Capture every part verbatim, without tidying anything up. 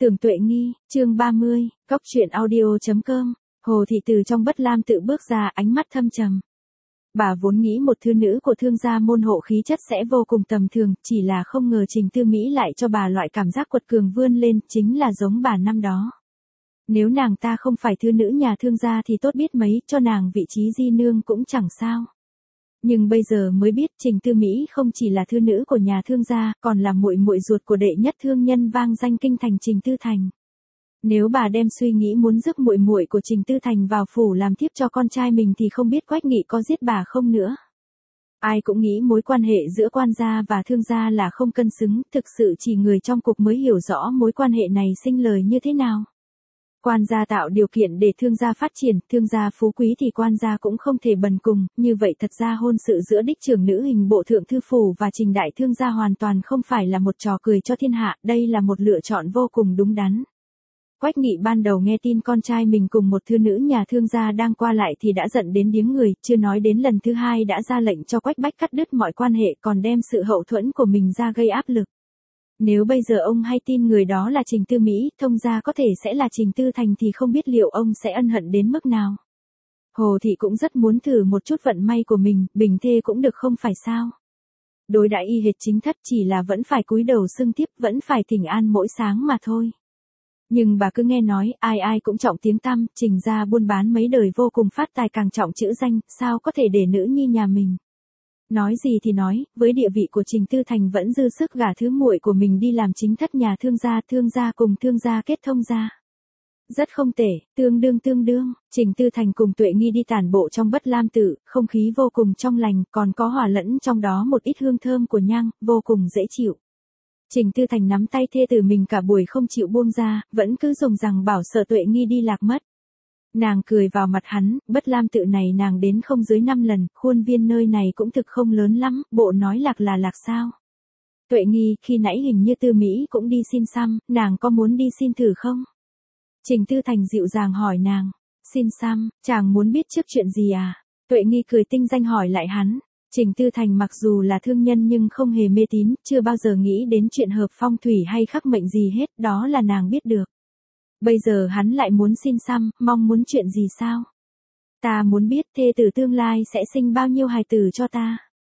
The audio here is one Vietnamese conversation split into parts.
Tưởng Tuệ Nghi, chương ba mươi, cóc truyện audio chấm com. Hồ thị từ trong Bất Lam tự bước ra, ánh mắt thâm trầm. Bà vốn nghĩ một thư nữ của thương gia môn hộ khí chất sẽ vô cùng tầm thường, chỉ là không ngờ Trình Tư Mỹ lại cho bà loại cảm giác quật cường vươn lên, chính là giống bà năm đó. Nếu nàng ta không phải thư nữ nhà thương gia thì tốt biết mấy, cho nàng vị trí di nương cũng chẳng sao. Nhưng bây giờ mới biết Trình Tư Mỹ không chỉ là thư nữ của nhà thương gia, còn là muội muội ruột của đệ nhất thương nhân vang danh kinh thành Trình Tư Thành. Nếu bà đem suy nghĩ muốn rước muội muội của Trình Tư Thành vào phủ làm thiếp cho con trai mình thì không biết Quách Nghị có giết bà không nữa. Ai cũng nghĩ mối quan hệ giữa quan gia và thương gia là không cân xứng, thực sự chỉ người trong cục mới hiểu rõ mối quan hệ này sinh lời như thế nào. Quan gia tạo điều kiện để thương gia phát triển, thương gia phú quý thì quan gia cũng không thể bần cùng, như vậy thật ra hôn sự giữa đích trưởng nữ hình bộ thượng thư phủ và Trình đại thương gia hoàn toàn không phải là một trò cười cho thiên hạ, đây là một lựa chọn vô cùng đúng đắn. Quách Nghị ban đầu nghe tin con trai mình cùng một thư nữ nhà thương gia đang qua lại thì đã giận đến điếng người, chưa nói đến lần thứ hai đã ra lệnh cho Quách Bách cắt đứt mọi quan hệ, còn đem sự hậu thuẫn của mình ra gây áp lực. Nếu bây giờ ông hay tin người đó là Trình Tư Mỹ, thông gia có thể sẽ là Trình Tư Thành thì không biết liệu ông sẽ ân hận đến mức nào. Hồ thị cũng rất muốn thử một chút vận may của mình, bình thê cũng được không phải sao. Đối đãi y hệt chính thất, chỉ là vẫn phải cúi đầu xưng tiếp, vẫn phải thỉnh an mỗi sáng mà thôi. Nhưng bà cứ nghe nói, ai ai cũng trọng tiếng tăm, Trình gia buôn bán mấy đời vô cùng phát tài càng trọng chữ danh, sao có thể để nữ nhi nhà mình. Nói gì thì nói, với địa vị của Trình Tư Thành vẫn dư sức gả thứ muội của mình đi làm chính thất nhà thương gia, thương gia cùng thương gia kết thông gia. Rất không tệ, tương đương tương đương, Trình Tư Thành cùng Tuệ Nghi đi tản bộ trong Bất Lam tự, không khí vô cùng trong lành, còn có hòa lẫn trong đó một ít hương thơm của nhang, vô cùng dễ chịu. Trình Tư Thành nắm tay thê tử mình cả buổi không chịu buông ra, vẫn cứ dùng rằng bảo sợ Tuệ Nghi đi lạc mất. Nàng cười vào mặt hắn, Bất Lam tự này nàng đến không dưới năm lần, khuôn viên nơi này cũng thực không lớn lắm, bộ nói lạc là lạc sao. Tuệ Nghi, khi nãy hình như Tư Mỹ cũng đi xin xăm, nàng có muốn đi xin thử không? Trình Tư Thành dịu dàng hỏi nàng, xin xăm, chàng muốn biết trước chuyện gì à? Tuệ Nghi cười tinh danh hỏi lại hắn. Trình Tư Thành mặc dù là thương nhân nhưng không hề mê tín, chưa bao giờ nghĩ đến chuyện hợp phong thủy hay khắc mệnh gì hết, đó là nàng biết được. Bây giờ hắn lại muốn xin xăm, mong muốn chuyện gì sao? Ta muốn biết thê tử tương lai sẽ sinh bao nhiêu hài tử cho ta.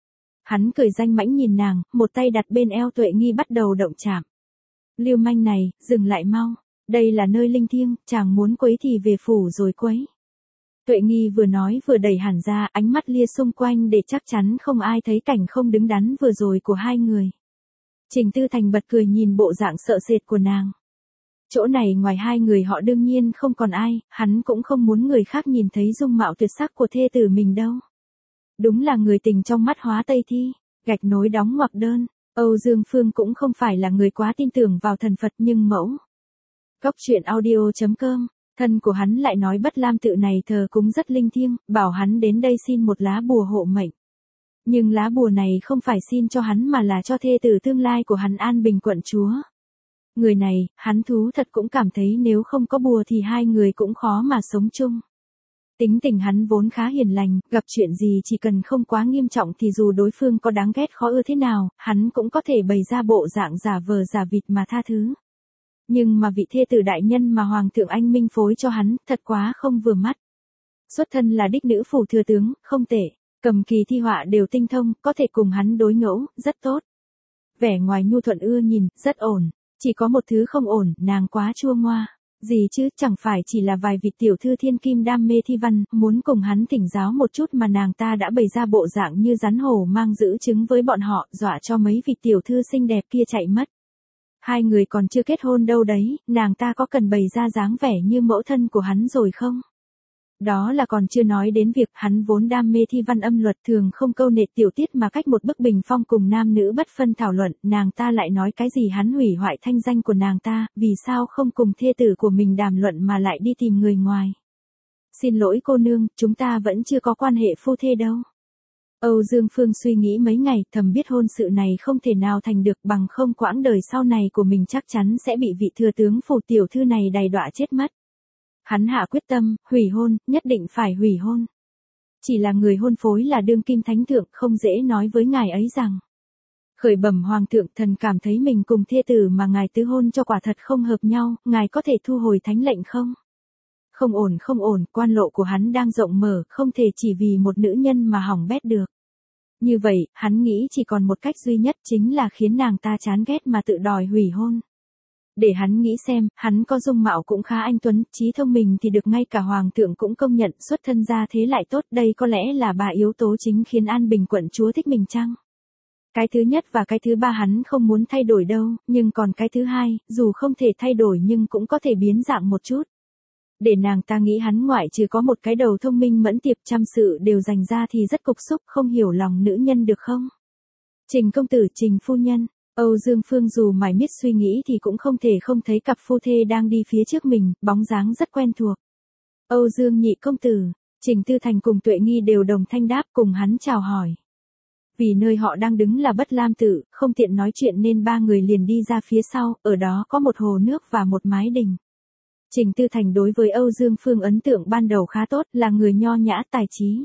Hắn cười danh mãnh nhìn nàng, một tay đặt bên eo Tuệ Nghi bắt đầu động chạm. Lưu manh này, dừng lại mau, đây là nơi linh thiêng, chàng muốn quấy thì về phủ rồi quấy. Tuệ Nghi vừa nói vừa đẩy hẳn ra, ánh mắt lia xung quanh để chắc chắn không ai thấy cảnh không đứng đắn vừa rồi của hai người. Trình Tư Thành bật cười nhìn bộ dạng sợ sệt của nàng. Chỗ này ngoài hai người họ đương nhiên không còn ai, hắn cũng không muốn người khác nhìn thấy dung mạo tuyệt sắc của thê tử mình đâu. Đúng là người tình trong mắt hóa Tây Thi, gạch nối đóng ngoặc đơn, Âu Dương Phương cũng không phải là người quá tin tưởng vào thần Phật nhưng mẫu. Cóc truyện audio chấm com. Thân của hắn lại nói Bất Lam tự này thờ cúng rất linh thiêng, bảo hắn đến đây xin một lá bùa hộ mệnh. Nhưng lá bùa này không phải xin cho hắn mà là cho thê tử tương lai của hắn An Bình quận chúa. Người này, hắn thú thật cũng cảm thấy nếu không có bùa thì hai người cũng khó mà sống chung. Tính tình hắn vốn khá hiền lành, gặp chuyện gì chỉ cần không quá nghiêm trọng thì dù đối phương có đáng ghét khó ưa thế nào, hắn cũng có thể bày ra bộ dạng giả vờ giả vịt mà tha thứ. Nhưng mà vị thê tử đại nhân mà Hoàng thượng Anh Minh phối cho hắn, thật quá không vừa mắt. Xuất thân là đích nữ phủ thừa tướng, không tệ, cầm kỳ thi họa đều tinh thông, có thể cùng hắn đối ngẫu, rất tốt. Vẻ ngoài nhu thuận ưa nhìn, rất ổn, chỉ có một thứ không ổn, nàng quá chua ngoa. Gì chứ, chẳng phải chỉ là vài vị tiểu thư thiên kim đam mê thi văn, muốn cùng hắn thỉnh giáo một chút mà nàng ta đã bày ra bộ dạng như rắn hổ mang giữ trứng với bọn họ, dọa cho mấy vị tiểu thư xinh đẹp kia chạy mất. Hai người còn chưa kết hôn đâu đấy, nàng ta có cần bày ra dáng vẻ như mẫu thân của hắn rồi không? Đó là còn chưa nói đến việc hắn vốn đam mê thi văn âm luật thường không câu nệ tiểu tiết mà cách một bức bình phong cùng nam nữ bất phân thảo luận, nàng ta lại nói cái gì hắn hủy hoại thanh danh của nàng ta, vì sao không cùng thê tử của mình đàm luận mà lại đi tìm người ngoài. Xin lỗi cô nương, chúng ta vẫn chưa có quan hệ phu thê đâu. Âu Dương Phương suy nghĩ mấy ngày, thầm biết hôn sự này không thể nào thành được, bằng không quãng đời sau này của mình chắc chắn sẽ bị vị thừa tướng phủ tiểu thư này đày đọa chết mất. Hắn hạ quyết tâm, hủy hôn, nhất định phải hủy hôn. Chỉ là người hôn phối là đương kim thánh thượng, không dễ nói với ngài ấy rằng Khởi bẩm hoàng thượng, thần cảm thấy mình cùng thê tử mà ngài tứ hôn cho quả thật không hợp nhau, ngài có thể thu hồi thánh lệnh không? Không ổn không ổn, quan lộ của hắn đang rộng mở, không thể chỉ vì một nữ nhân mà hỏng bét được. Như vậy, hắn nghĩ chỉ còn một cách duy nhất chính là khiến nàng ta chán ghét mà tự đòi hủy hôn. Để hắn nghĩ xem, hắn có dung mạo cũng khá anh tuấn, trí thông minh thì được ngay cả hoàng thượng cũng công nhận, xuất thân ra thế lại tốt, đây có lẽ là ba yếu tố chính khiến An Bình quận chúa thích mình chăng? Cái thứ nhất và cái thứ ba hắn không muốn thay đổi đâu, nhưng còn cái thứ hai, dù không thể thay đổi nhưng cũng có thể biến dạng một chút. Để nàng ta nghĩ hắn ngoại trừ có một cái đầu thông minh mẫn tiệp trăm sự đều dành ra thì rất cục xúc, không hiểu lòng nữ nhân được không? Trình công tử, Trình phu nhân, Âu Dương Phương dù mải miết suy nghĩ thì cũng không thể không thấy cặp phu thê đang đi phía trước mình, bóng dáng rất quen thuộc. Âu Dương nhị công tử, Trình Tư Thành cùng Tuệ Nghi đều đồng thanh đáp cùng hắn chào hỏi. Vì nơi họ đang đứng là Bất Lam Tự, không tiện nói chuyện nên ba người liền đi ra phía sau, ở đó có một hồ nước và một mái đình. Trình Tư Thành đối với Âu Dương Phương ấn tượng ban đầu khá tốt, là người nho nhã tài trí.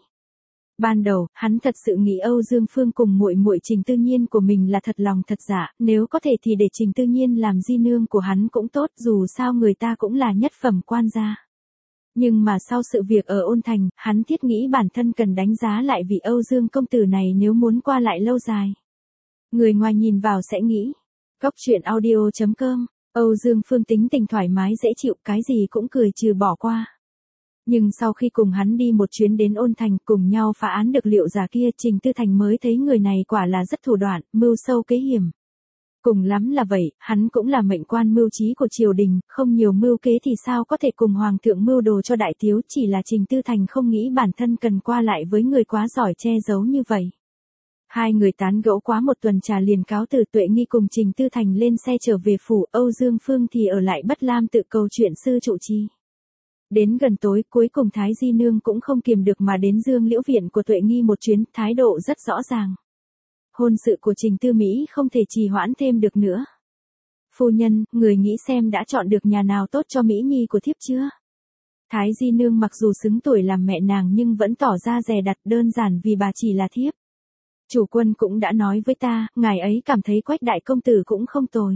Ban đầu, hắn thật sự nghĩ Âu Dương Phương cùng muội muội Trình Tư Nhiên của mình là thật lòng thật dạ, nếu có thể thì để Trình Tư Nhiên làm di nương của hắn cũng tốt, dù sao người ta cũng là nhất phẩm quan gia. Nhưng mà sau sự việc ở Ôn Thành, hắn thiết nghĩ bản thân cần đánh giá lại vị Âu Dương công tử này nếu muốn qua lại lâu dài. Người ngoài nhìn vào sẽ nghĩ, Cóc truyện audio chấm com, Âu Dương Phương tính tình thoải mái dễ chịu, cái gì cũng cười trừ bỏ qua. Nhưng sau khi cùng hắn đi một chuyến đến Ôn Thành, cùng nhau phá án được liệu giả kia, Trình Tư Thành mới thấy người này quả là rất thủ đoạn, mưu sâu kế hiểm. Cùng lắm là vậy, hắn cũng là mệnh quan mưu trí của triều đình, không nhiều mưu kế thì sao có thể cùng hoàng thượng mưu đồ cho đại thiếu, chỉ là Trình Tư Thành không nghĩ bản thân cần qua lại với người quá giỏi che giấu như vậy. Hai người tán gẫu quá một tuần trà liền cáo từ, Tuệ Nghi cùng Trình Tư Thành lên xe trở về phủ, Âu Dương Phương thì ở lại Bất Lam Tự cầu chuyện sư trụ trì. Đến gần tối, cuối cùng Thái Di Nương cũng không kiềm được mà đến Dương Liễu viện của Tuệ Nghi một chuyến, thái độ rất rõ ràng. Hôn sự của Trình Tư Mỹ không thể trì hoãn thêm được nữa. Phu nhân, người nghĩ xem đã chọn được nhà nào tốt cho Mỹ Nhi của thiếp chưa? Thái Di Nương mặc dù xứng tuổi làm mẹ nàng nhưng vẫn tỏ ra dè đặt, đơn giản vì bà chỉ là thiếp. Chủ quân cũng đã nói với ta, ngài ấy cảm thấy Quách đại công tử cũng không tồi.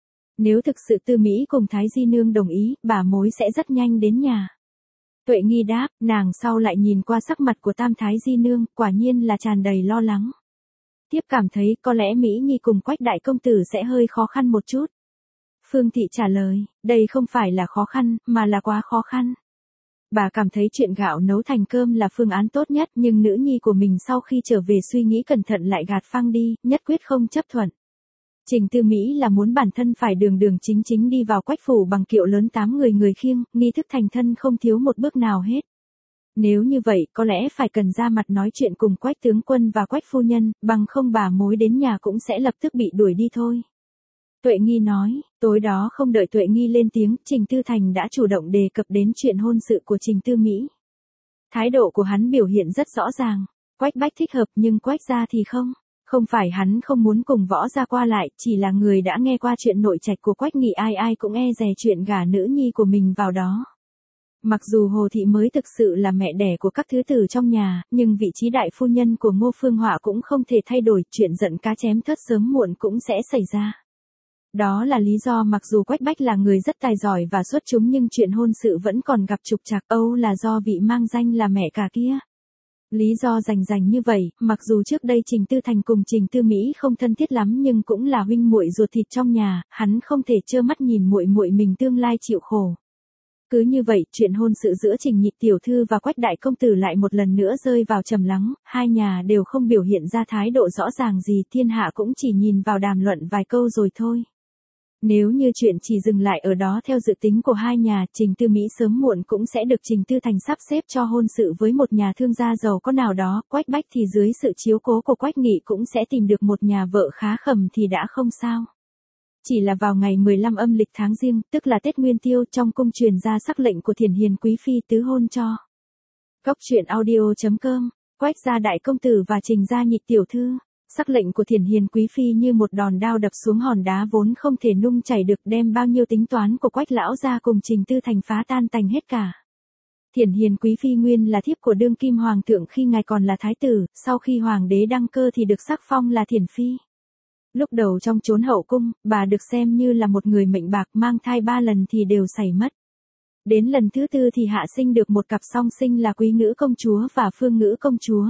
Nếu thực sự Tư Mỹ cùng Thái Di Nương đồng ý, bà mối sẽ rất nhanh đến nhà. Tuệ Nghi đáp, nàng sau lại nhìn qua sắc mặt của Tam Thái Di Nương, quả nhiên là tràn đầy lo lắng. Tiếp cảm thấy có lẽ Mỹ Nhi cùng Quách đại công tử sẽ hơi khó khăn một chút. Phương Thị trả lời, đây không phải là khó khăn, mà là quá khó khăn. Bà cảm thấy chuyện gạo nấu thành cơm là phương án tốt nhất, nhưng nữ nhi của mình sau khi trở về suy nghĩ cẩn thận lại gạt phăng đi, nhất quyết không chấp thuận. Trình Tư Mỹ là muốn bản thân phải đường đường chính chính đi vào Quách phủ bằng kiệu lớn tám người người khiêng, nghi thức thành thân không thiếu một bước nào hết. Nếu như vậy, có lẽ phải cần ra mặt nói chuyện cùng Quách tướng quân và Quách phu nhân, bằng không bà mối đến nhà cũng sẽ lập tức bị đuổi đi thôi. Tuệ Nghi nói, tối đó không đợi Tuệ Nghi lên tiếng, Trình Tư Thành đã chủ động đề cập đến chuyện hôn sự của Trình Tư Mỹ. Thái độ của hắn biểu hiện rất rõ ràng, Quách Bách thích hợp nhưng Quách gia thì không. Không phải hắn không muốn cùng Võ gia qua lại, chỉ là người đã nghe qua chuyện nội trạch của Quách Nghị, ai ai cũng e dè chuyện gả nữ nhi của mình vào đó. Mặc dù Hồ Thị mới thực sự là mẹ đẻ của các thứ tử trong nhà, nhưng vị trí đại phu nhân của Ngô Phương Họa cũng không thể thay đổi, chuyện giận cá chém thớt sớm muộn cũng sẽ xảy ra. Đó là lý do mặc dù Quách Bách là người rất tài giỏi và xuất chúng nhưng chuyện hôn sự vẫn còn gặp trục trặc, Âu là do vị mang danh là mẹ cả kia. Lý do rành rành như vậy, mặc dù trước đây Trình Tư Thành cùng Trình Tư Mỹ không thân thiết lắm nhưng cũng là huynh muội ruột thịt trong nhà, hắn không thể trơ mắt nhìn muội muội mình tương lai chịu khổ. Cứ như vậy, chuyện hôn sự giữa Trình Nhị tiểu thư và Quách đại công tử lại một lần nữa rơi vào trầm lắng, hai nhà đều không biểu hiện ra thái độ rõ ràng gì, thiên hạ cũng chỉ nhìn vào đàm luận vài câu rồi thôi. Nếu như chuyện chỉ dừng lại ở đó theo dự tính của hai nhà, Trình Tư Mỹ sớm muộn cũng sẽ được Trình Tư Thành sắp xếp cho hôn sự với một nhà thương gia giàu có nào đó, Quách Bách thì dưới sự chiếu cố của Quách Nghị cũng sẽ tìm được một nhà vợ khá khẩm thì đã không sao. Chỉ là vào ngày mười lăm âm lịch tháng Giêng, tức là Tết Nguyên Tiêu, trong cung truyền ra sắc lệnh của Thiền Hiền quý phi tứ hôn cho. Cóc truyện audio chấm com, Quách gia đại công tử và Trình gia nhị tiểu thư. Sắc lệnh của Thiền Hiền quý phi như một đòn đao đập xuống hòn đá vốn không thể nung chảy được, đem bao nhiêu tính toán của Quách lão gia cùng Trình Tư Thành phá tan tành hết cả. Thiền Hiền quý phi nguyên là thiếp của đương kim hoàng thượng khi ngài còn là thái tử, sau khi hoàng đế đăng cơ thì được sắc phong là Thiền phi. Lúc đầu trong chốn hậu cung, bà được xem như là một người mệnh bạc, mang thai ba lần thì đều xảy mất. Đến lần thứ tư thì hạ sinh được một cặp song sinh là Quý Ngữ công chúa và Phương Ngữ công chúa.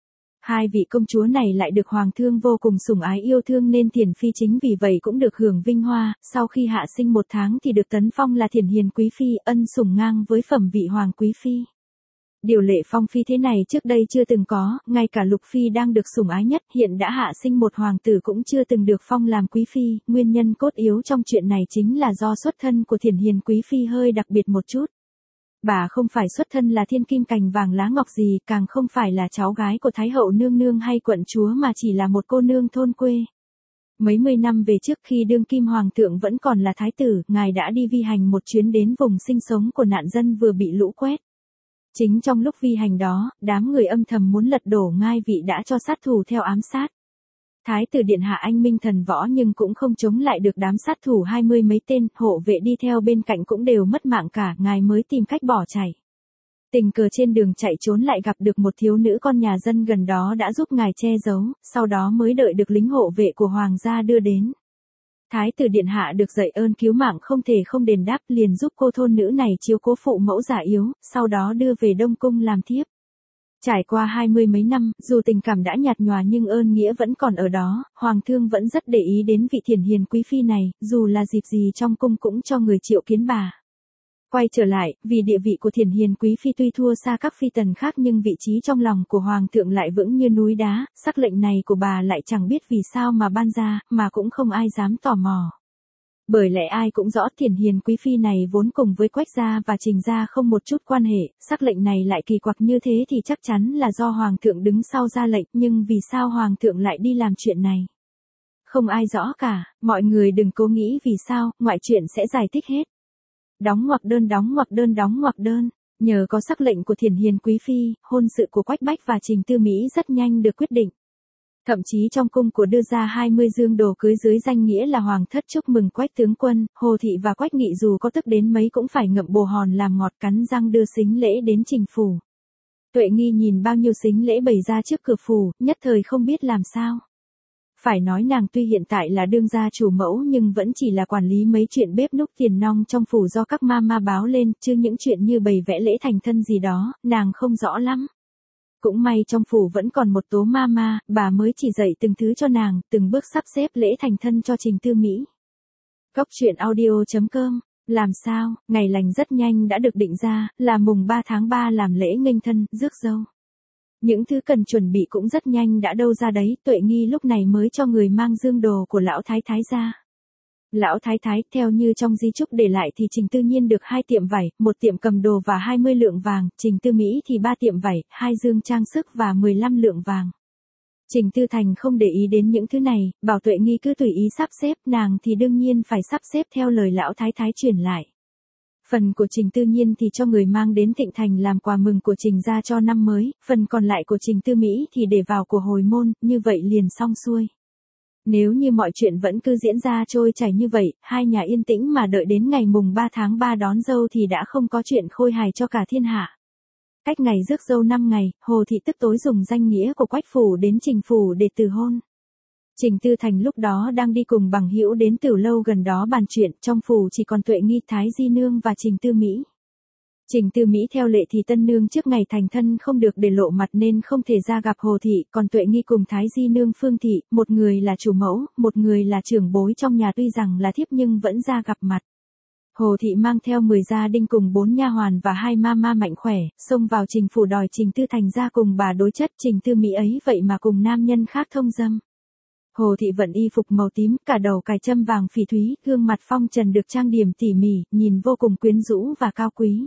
Hai vị công chúa này lại được hoàng thương vô cùng sủng ái yêu thương nên Thiển Phi chính vì vậy cũng được hưởng vinh hoa, sau khi hạ sinh một tháng thì được tấn phong là Thiển Hiền Quý Phi, ân sủng ngang với phẩm vị Hoàng Quý Phi. Điều lệ phong phi thế này trước đây chưa từng có, ngay cả Lục Phi đang được sủng ái nhất hiện đã hạ sinh một hoàng tử cũng chưa từng được phong làm Quý Phi, nguyên nhân cốt yếu trong chuyện này chính là do xuất thân của Thiển Hiền Quý Phi hơi đặc biệt một chút. Bà không phải xuất thân là thiên kim cành vàng lá ngọc gì, càng không phải là cháu gái của Thái hậu nương nương hay quận chúa mà chỉ là một cô nương thôn quê. Mấy mươi năm về trước khi đương kim hoàng thượng vẫn còn là thái tử, ngài đã đi vi hành một chuyến đến vùng sinh sống của nạn dân vừa bị lũ quét. Chính trong lúc vi hành đó, đám người âm thầm muốn lật đổ ngai vị đã cho sát thủ theo ám sát. Thái tử điện hạ anh minh thần võ nhưng cũng không chống lại được đám sát thủ hai mươi mấy tên, hộ vệ đi theo bên cạnh cũng đều mất mạng cả, ngài mới tìm cách bỏ chạy. Tình cờ trên đường chạy trốn lại gặp được một thiếu nữ con nhà dân gần đó đã giúp ngài che giấu, sau đó mới đợi được lính hộ vệ của hoàng gia đưa đến. Thái tử điện hạ được dạy ơn cứu mạng không thể không đền đáp, liền giúp cô thôn nữ này chiếu cố phụ mẫu già yếu, sau đó đưa về Đông Cung làm thiếp. Trải qua hai mươi mấy năm, dù tình cảm đã nhạt nhòa nhưng ơn nghĩa vẫn còn ở đó, hoàng thương vẫn rất để ý đến vị Thiển Hiền Quý Phi này, dù là dịp gì trong cung cũng cho người triệu kiến bà. Quay trở lại, vì địa vị của Thiển Hiền Quý Phi tuy thua xa các phi tần khác nhưng vị trí trong lòng của hoàng thượng lại vững như núi đá, sắc lệnh này của bà lại chẳng biết vì sao mà ban ra, mà cũng không ai dám tò mò. Bởi lẽ ai cũng rõ Thiển Hiền Quý Phi này vốn cùng với Quách gia và Trình gia không một chút quan hệ, sắc lệnh này lại kỳ quặc như thế thì chắc chắn là do hoàng thượng đứng sau ra lệnh, nhưng vì sao hoàng thượng lại đi làm chuyện này? Không ai rõ cả, mọi người đừng cố nghĩ vì sao, ngoại chuyện sẽ giải thích hết. Đóng ngoặc đơn đóng ngoặc đơn đóng ngoặc đơn, nhờ có sắc lệnh của Thiển Hiền Quý Phi, hôn sự của Quách Bách và Trình Tư Mỹ rất nhanh được quyết định. Thậm chí trong cung của đưa ra hai mươi dương đồ cưới dưới danh nghĩa là hoàng thất chúc mừng Quách tướng quân, Hồ Thị và Quách Nghị dù có tức đến mấy cũng phải ngậm bồ hòn làm ngọt cắn răng đưa sính lễ đến Trình phủ. Tuệ Nghi nhìn bao nhiêu sính lễ bày ra trước cửa phủ, nhất thời không biết làm sao. Phải nói nàng tuy hiện tại là đương gia chủ mẫu nhưng vẫn chỉ là quản lý mấy chuyện bếp núc tiền nong trong phủ do các ma ma báo lên, chứ những chuyện như bày vẽ lễ thành thân gì đó, nàng không rõ lắm. Cũng may trong phủ vẫn còn một tố ma ma, bà mới chỉ dạy từng thứ cho nàng, từng bước sắp xếp lễ thành thân cho Trình Tư Mỹ. Cốc truyện audio chấm com, làm sao, ngày lành rất nhanh đã được định ra, là mùng ba tháng ba làm lễ nghênh thân, rước dâu. Những thứ cần chuẩn bị cũng rất nhanh đã đâu ra đấy, Tuệ Nghi lúc này mới cho người mang dương đồ của lão thái thái ra. Lão thái thái, theo như trong di chúc để lại thì Trình Tư Nhiên được hai tiệm vải, một tiệm cầm đồ và hai mươi lượng vàng, Trình Tư Mỹ thì ba tiệm vải, hai dương trang sức và mười lăm lượng vàng. Trình Tư Thành không để ý đến những thứ này, bảo Tuệ Nghi cứ tùy ý sắp xếp, nàng thì đương nhiên phải sắp xếp theo lời lão thái thái truyền lại. Phần của Trình Tư Nhiên thì cho người mang đến Thịnh Thành làm quà mừng của Trình gia cho năm mới, phần còn lại của Trình Tư Mỹ thì để vào của hồi môn, như vậy liền xong xuôi. Nếu như mọi chuyện vẫn cứ diễn ra trôi chảy như vậy, hai nhà yên tĩnh mà đợi đến ngày mùng ba tháng ba đón dâu thì đã không có chuyện khôi hài cho cả thiên hạ. Cách ngày rước dâu năm ngày, Hồ Thị tức tối dùng danh nghĩa của Quách phủ đến Trình phủ để từ hôn. Trình Tư Thành lúc đó đang đi cùng bằng hữu đến Tử lâu gần đó bàn chuyện, trong phủ chỉ còn Tuệ Nghi, Thái Di nương và Trình Tư Mỹ. Trình Tư Mỹ theo lệ thì tân nương trước ngày thành thân không được để lộ mặt nên không thể ra gặp Hồ Thị, còn Tuệ Nghi cùng Thái Di nương Phương Thị, một người là chủ mẫu, một người là trưởng bối trong nhà tuy rằng là thiếp nhưng vẫn ra gặp mặt. Hồ Thị mang theo mười gia đình cùng bốn nha hoàn và hai ma ma mạnh khỏe, xông vào Trình phủ đòi Trình Tư Thành ra cùng bà đối chất. Trình Tư Mỹ ấy vậy mà cùng nam nhân khác thông dâm. Hồ Thị vận y phục màu tím, cả đầu cài châm vàng phỉ thúy, gương mặt phong trần được trang điểm tỉ mỉ, nhìn vô cùng quyến rũ và cao quý.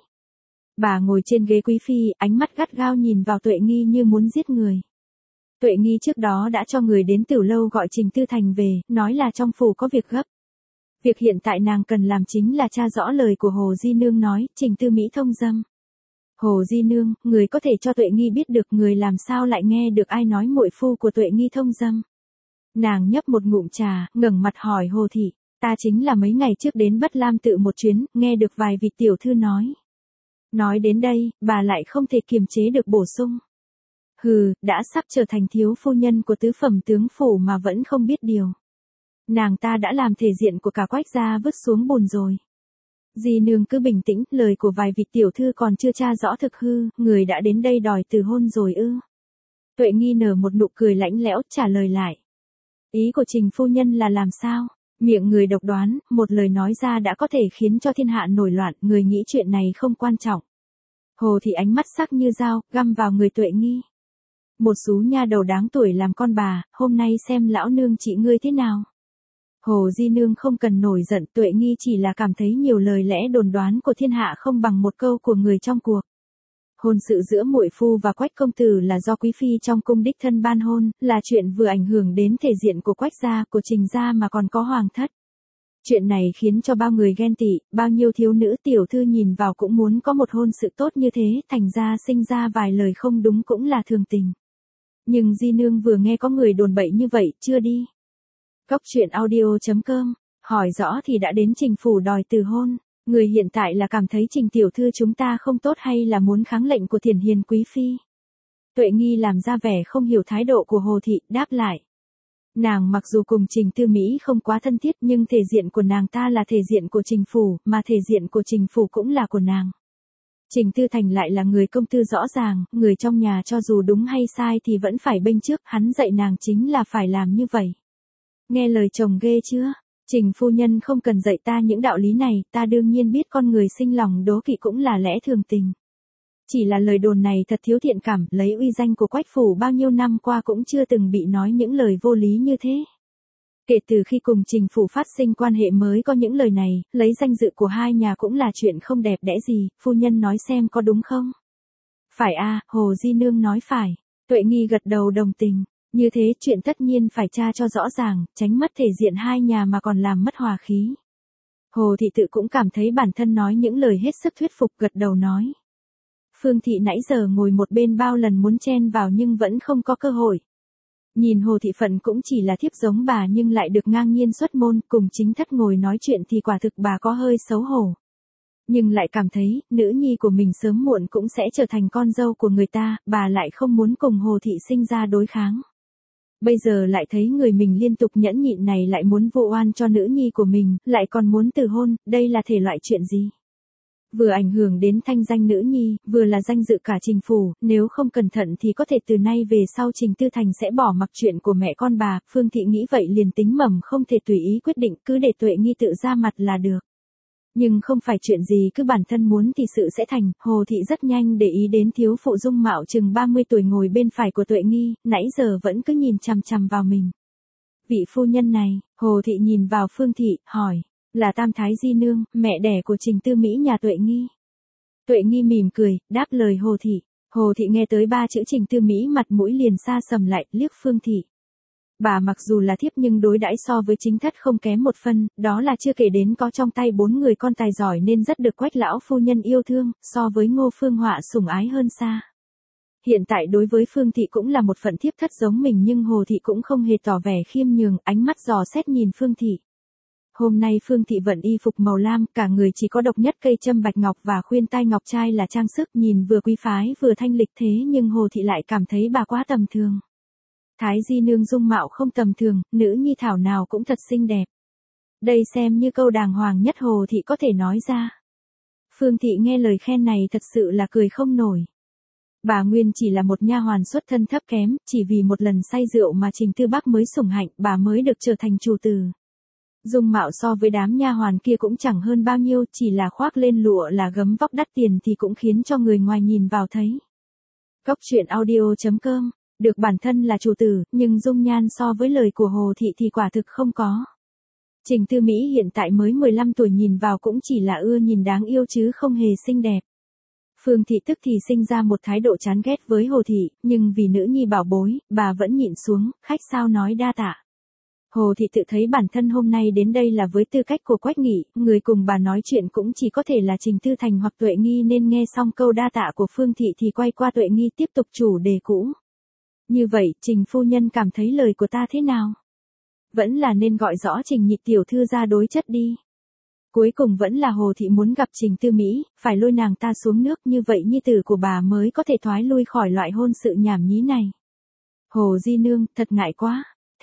Bà ngồi trên ghế quý phi, ánh mắt gắt gao nhìn vào Tuệ Nghi như muốn giết người. Tuệ Nghi trước đó đã cho người đến Tử lâu gọi Trình Tư Thành về, nói là trong phủ có việc gấp. Việc hiện tại nàng cần làm chính là tra rõ lời của Hồ Di Nương nói, Trình Tư Mỹ thông dâm. Hồ Di Nương, người có thể cho Tuệ Nghi biết được, người làm sao lại nghe được ai nói muội phu của Tuệ Nghi thông dâm. Nàng nhấp một ngụm trà, ngẩng mặt hỏi Hồ Thị, ta chính là mấy ngày trước đến Bất Lam tự một chuyến, nghe được vài vị tiểu thư nói. Nói đến đây, bà lại không thể kiềm chế được bổ sung. Hừ, đã sắp trở thành thiếu phu nhân của tứ phẩm tướng phủ mà vẫn không biết điều. Nàng ta đã làm thể diện của cả Quách gia vứt xuống bùn rồi. Di nương cứ bình tĩnh, lời của vài vị tiểu thư còn chưa tra rõ thực hư, người đã đến đây đòi từ hôn rồi ư? Tuệ Nghi nở một nụ cười lạnh lẽo trả lời lại. Ý của Trình phu nhân là làm sao? Miệng người độc đoán, một lời nói ra đã có thể khiến cho thiên hạ nổi loạn, người nghĩ chuyện này không quan trọng. Hồ Thị ánh mắt sắc như dao, găm vào người Tuệ Nghi. Một xú nha đầu đáng tuổi làm con bà, hôm nay xem lão nương chị ngươi thế nào. Hồ Di nương không cần nổi giận, Tuệ Nghi chỉ là cảm thấy nhiều lời lẽ đồn đoán của thiên hạ không bằng một câu của người trong cuộc. Hôn sự giữa muội phu và Quách công tử là do quý phi trong cung đích thân ban hôn, là chuyện vừa ảnh hưởng đến thể diện của Quách gia, của Trình gia mà còn có hoàng thất. Chuyện này khiến cho bao người ghen tị, bao nhiêu thiếu nữ tiểu thư nhìn vào cũng muốn có một hôn sự tốt như thế, thành ra sinh ra vài lời không đúng cũng là thường tình. Nhưng Di nương vừa nghe có người đồn bậy như vậy, chưa đi. Cốc truyện audio chấm com, hỏi rõ thì đã đến Trình phủ đòi từ hôn. Người hiện tại là cảm thấy Trình tiểu thư chúng ta không tốt hay là muốn kháng lệnh của Thiển Hiền quý phi? Tuệ Nghi làm ra vẻ không hiểu thái độ của Hồ Thị, đáp lại. Nàng mặc dù cùng Trình Tư Mỹ không quá thân thiết nhưng thể diện của nàng ta là thể diện của Trình phủ, mà thể diện của Trình phủ cũng là của nàng. Trình Tư Thành lại là người công tư rõ ràng, người trong nhà cho dù đúng hay sai thì vẫn phải bênh trước, hắn dạy nàng chính là phải làm như vậy. Nghe lời chồng ghê chưa? Trình phu nhân không cần dạy ta những đạo lý này, ta đương nhiên biết con người sinh lòng đố kỵ cũng là lẽ thường tình. Chỉ là lời đồn này thật thiếu thiện cảm, lấy uy danh của Quách phủ bao nhiêu năm qua cũng chưa từng bị nói những lời vô lý như thế. Kể từ khi cùng Trình phủ phát sinh quan hệ mới có những lời này, lấy danh dự của hai nhà cũng là chuyện không đẹp đẽ gì, phu nhân nói xem có đúng không? Phải a, Hồ Di nương nói phải. Tuệ Nghi gật đầu đồng tình. Như thế chuyện tất nhiên phải tra cho rõ ràng, tránh mất thể diện hai nhà mà còn làm mất hòa khí. Hồ Thị tự cũng cảm thấy bản thân nói những lời hết sức thuyết phục, gật đầu nói. Phương Thị nãy giờ ngồi một bên bao lần muốn chen vào nhưng vẫn không có cơ hội. Nhìn Hồ Thị phận cũng chỉ là thiếp giống bà nhưng lại được ngang nhiên xuất môn, cùng chính thất ngồi nói chuyện thì quả thực bà có hơi xấu hổ. Nhưng lại cảm thấy, nữ nhi của mình sớm muộn cũng sẽ trở thành con dâu của người ta, bà lại không muốn cùng Hồ Thị sinh ra đối kháng. Bây giờ lại thấy người mình liên tục nhẫn nhịn này lại muốn vu oan cho nữ nhi của mình, lại còn muốn từ hôn, đây là thể loại chuyện gì? Vừa ảnh hưởng đến thanh danh nữ nhi, vừa là danh dự cả Trình phủ, nếu không cẩn thận thì có thể từ nay về sau Trình Tư Thành sẽ bỏ mặc chuyện của mẹ con bà, Phương Thị nghĩ vậy liền tính mầm không thể tùy ý quyết định, cứ để Tuệ Nghi tự ra mặt là được. Nhưng không phải chuyện gì cứ bản thân muốn thì sự sẽ thành, Hồ Thị rất nhanh để ý đến thiếu phụ dung mạo chừng ba mươi tuổi ngồi bên phải của Tuệ Nghi, nãy giờ vẫn cứ nhìn chằm chằm vào mình. Vị phu nhân này, Hồ Thị nhìn vào Phương Thị, hỏi, là Tam Thái Di nương, mẹ đẻ của Trình Tư Mỹ nhà Tuệ Nghi. Tuệ Nghi mỉm cười, đáp lời Hồ Thị. Hồ Thị nghe tới ba chữ Trình Tư Mỹ mặt mũi liền xa sầm lại, liếc Phương Thị. Bà mặc dù là thiếp nhưng đối đãi so với chính thất không kém một phân, đó là chưa kể đến có trong tay bốn người con tài giỏi nên rất được Quách lão phu nhân yêu thương, so với Ngô Phương Họa sủng ái hơn xa. Hiện tại đối với Phương Thị cũng là một phận thiếp thất giống mình nhưng Hồ Thị cũng không hề tỏ vẻ khiêm nhường, ánh mắt dò xét nhìn Phương Thị. Hôm nay Phương Thị vận y phục màu lam, cả người chỉ có độc nhất cây châm bạch ngọc và khuyên tai ngọc trai là trang sức, nhìn vừa quý phái vừa thanh lịch thế nhưng Hồ Thị lại cảm thấy bà quá tầm thường. Thái Di nương dung mạo không tầm thường, nữ nhi thảo nào cũng thật xinh đẹp. Đây xem như câu đàng hoàng nhất Hồ Thị có thể nói ra. Phương Thị nghe lời khen này thật sự là cười không nổi. Bà nguyên chỉ là một nha hoàn xuất thân thấp kém, chỉ vì một lần say rượu mà Trình Tư Bắc mới sủng hạnh, bà mới được trở thành chủ tử. Dung mạo so với đám nha hoàn kia cũng chẳng hơn bao nhiêu, chỉ là khoác lên lụa là gấm vóc đắt tiền thì cũng khiến cho người ngoài nhìn vào thấy. Cốc truyện audio chấm com, được bản thân là chủ tử, nhưng dung nhan so với lời của Hồ Thị thì quả thực không có. Trình Tư Mỹ hiện tại mới mười lăm tuổi nhìn vào cũng chỉ là ưa nhìn đáng yêu chứ không hề xinh đẹp. Phương Thị tức thì sinh ra một thái độ chán ghét với Hồ Thị, nhưng vì nữ nhi bảo bối, bà vẫn nhịn xuống, khách sao nói đa tạ. Hồ Thị tự thấy bản thân hôm nay đến đây là với tư cách của Quách Nghị, người cùng bà nói chuyện cũng chỉ có thể là Trình Tư Thành hoặc Tuệ Nghi nên nghe xong câu đa tạ của Phương Thị thì quay qua Tuệ Nghi tiếp tục chủ đề cũ. Như vậy, Trình phu nhân cảm thấy lời của ta thế nào? Vẫn là nên gọi rõ Trình Nhị tiểu thư ra đối chất đi. Cuối cùng vẫn là Hồ Thị muốn gặp Trình Tư Mỹ, phải lôi nàng ta xuống nước như vậy nhi tử của bà mới có thể thoái lui khỏi loại hôn sự nhảm nhí này. Hồ Di nương, thật ngại quá.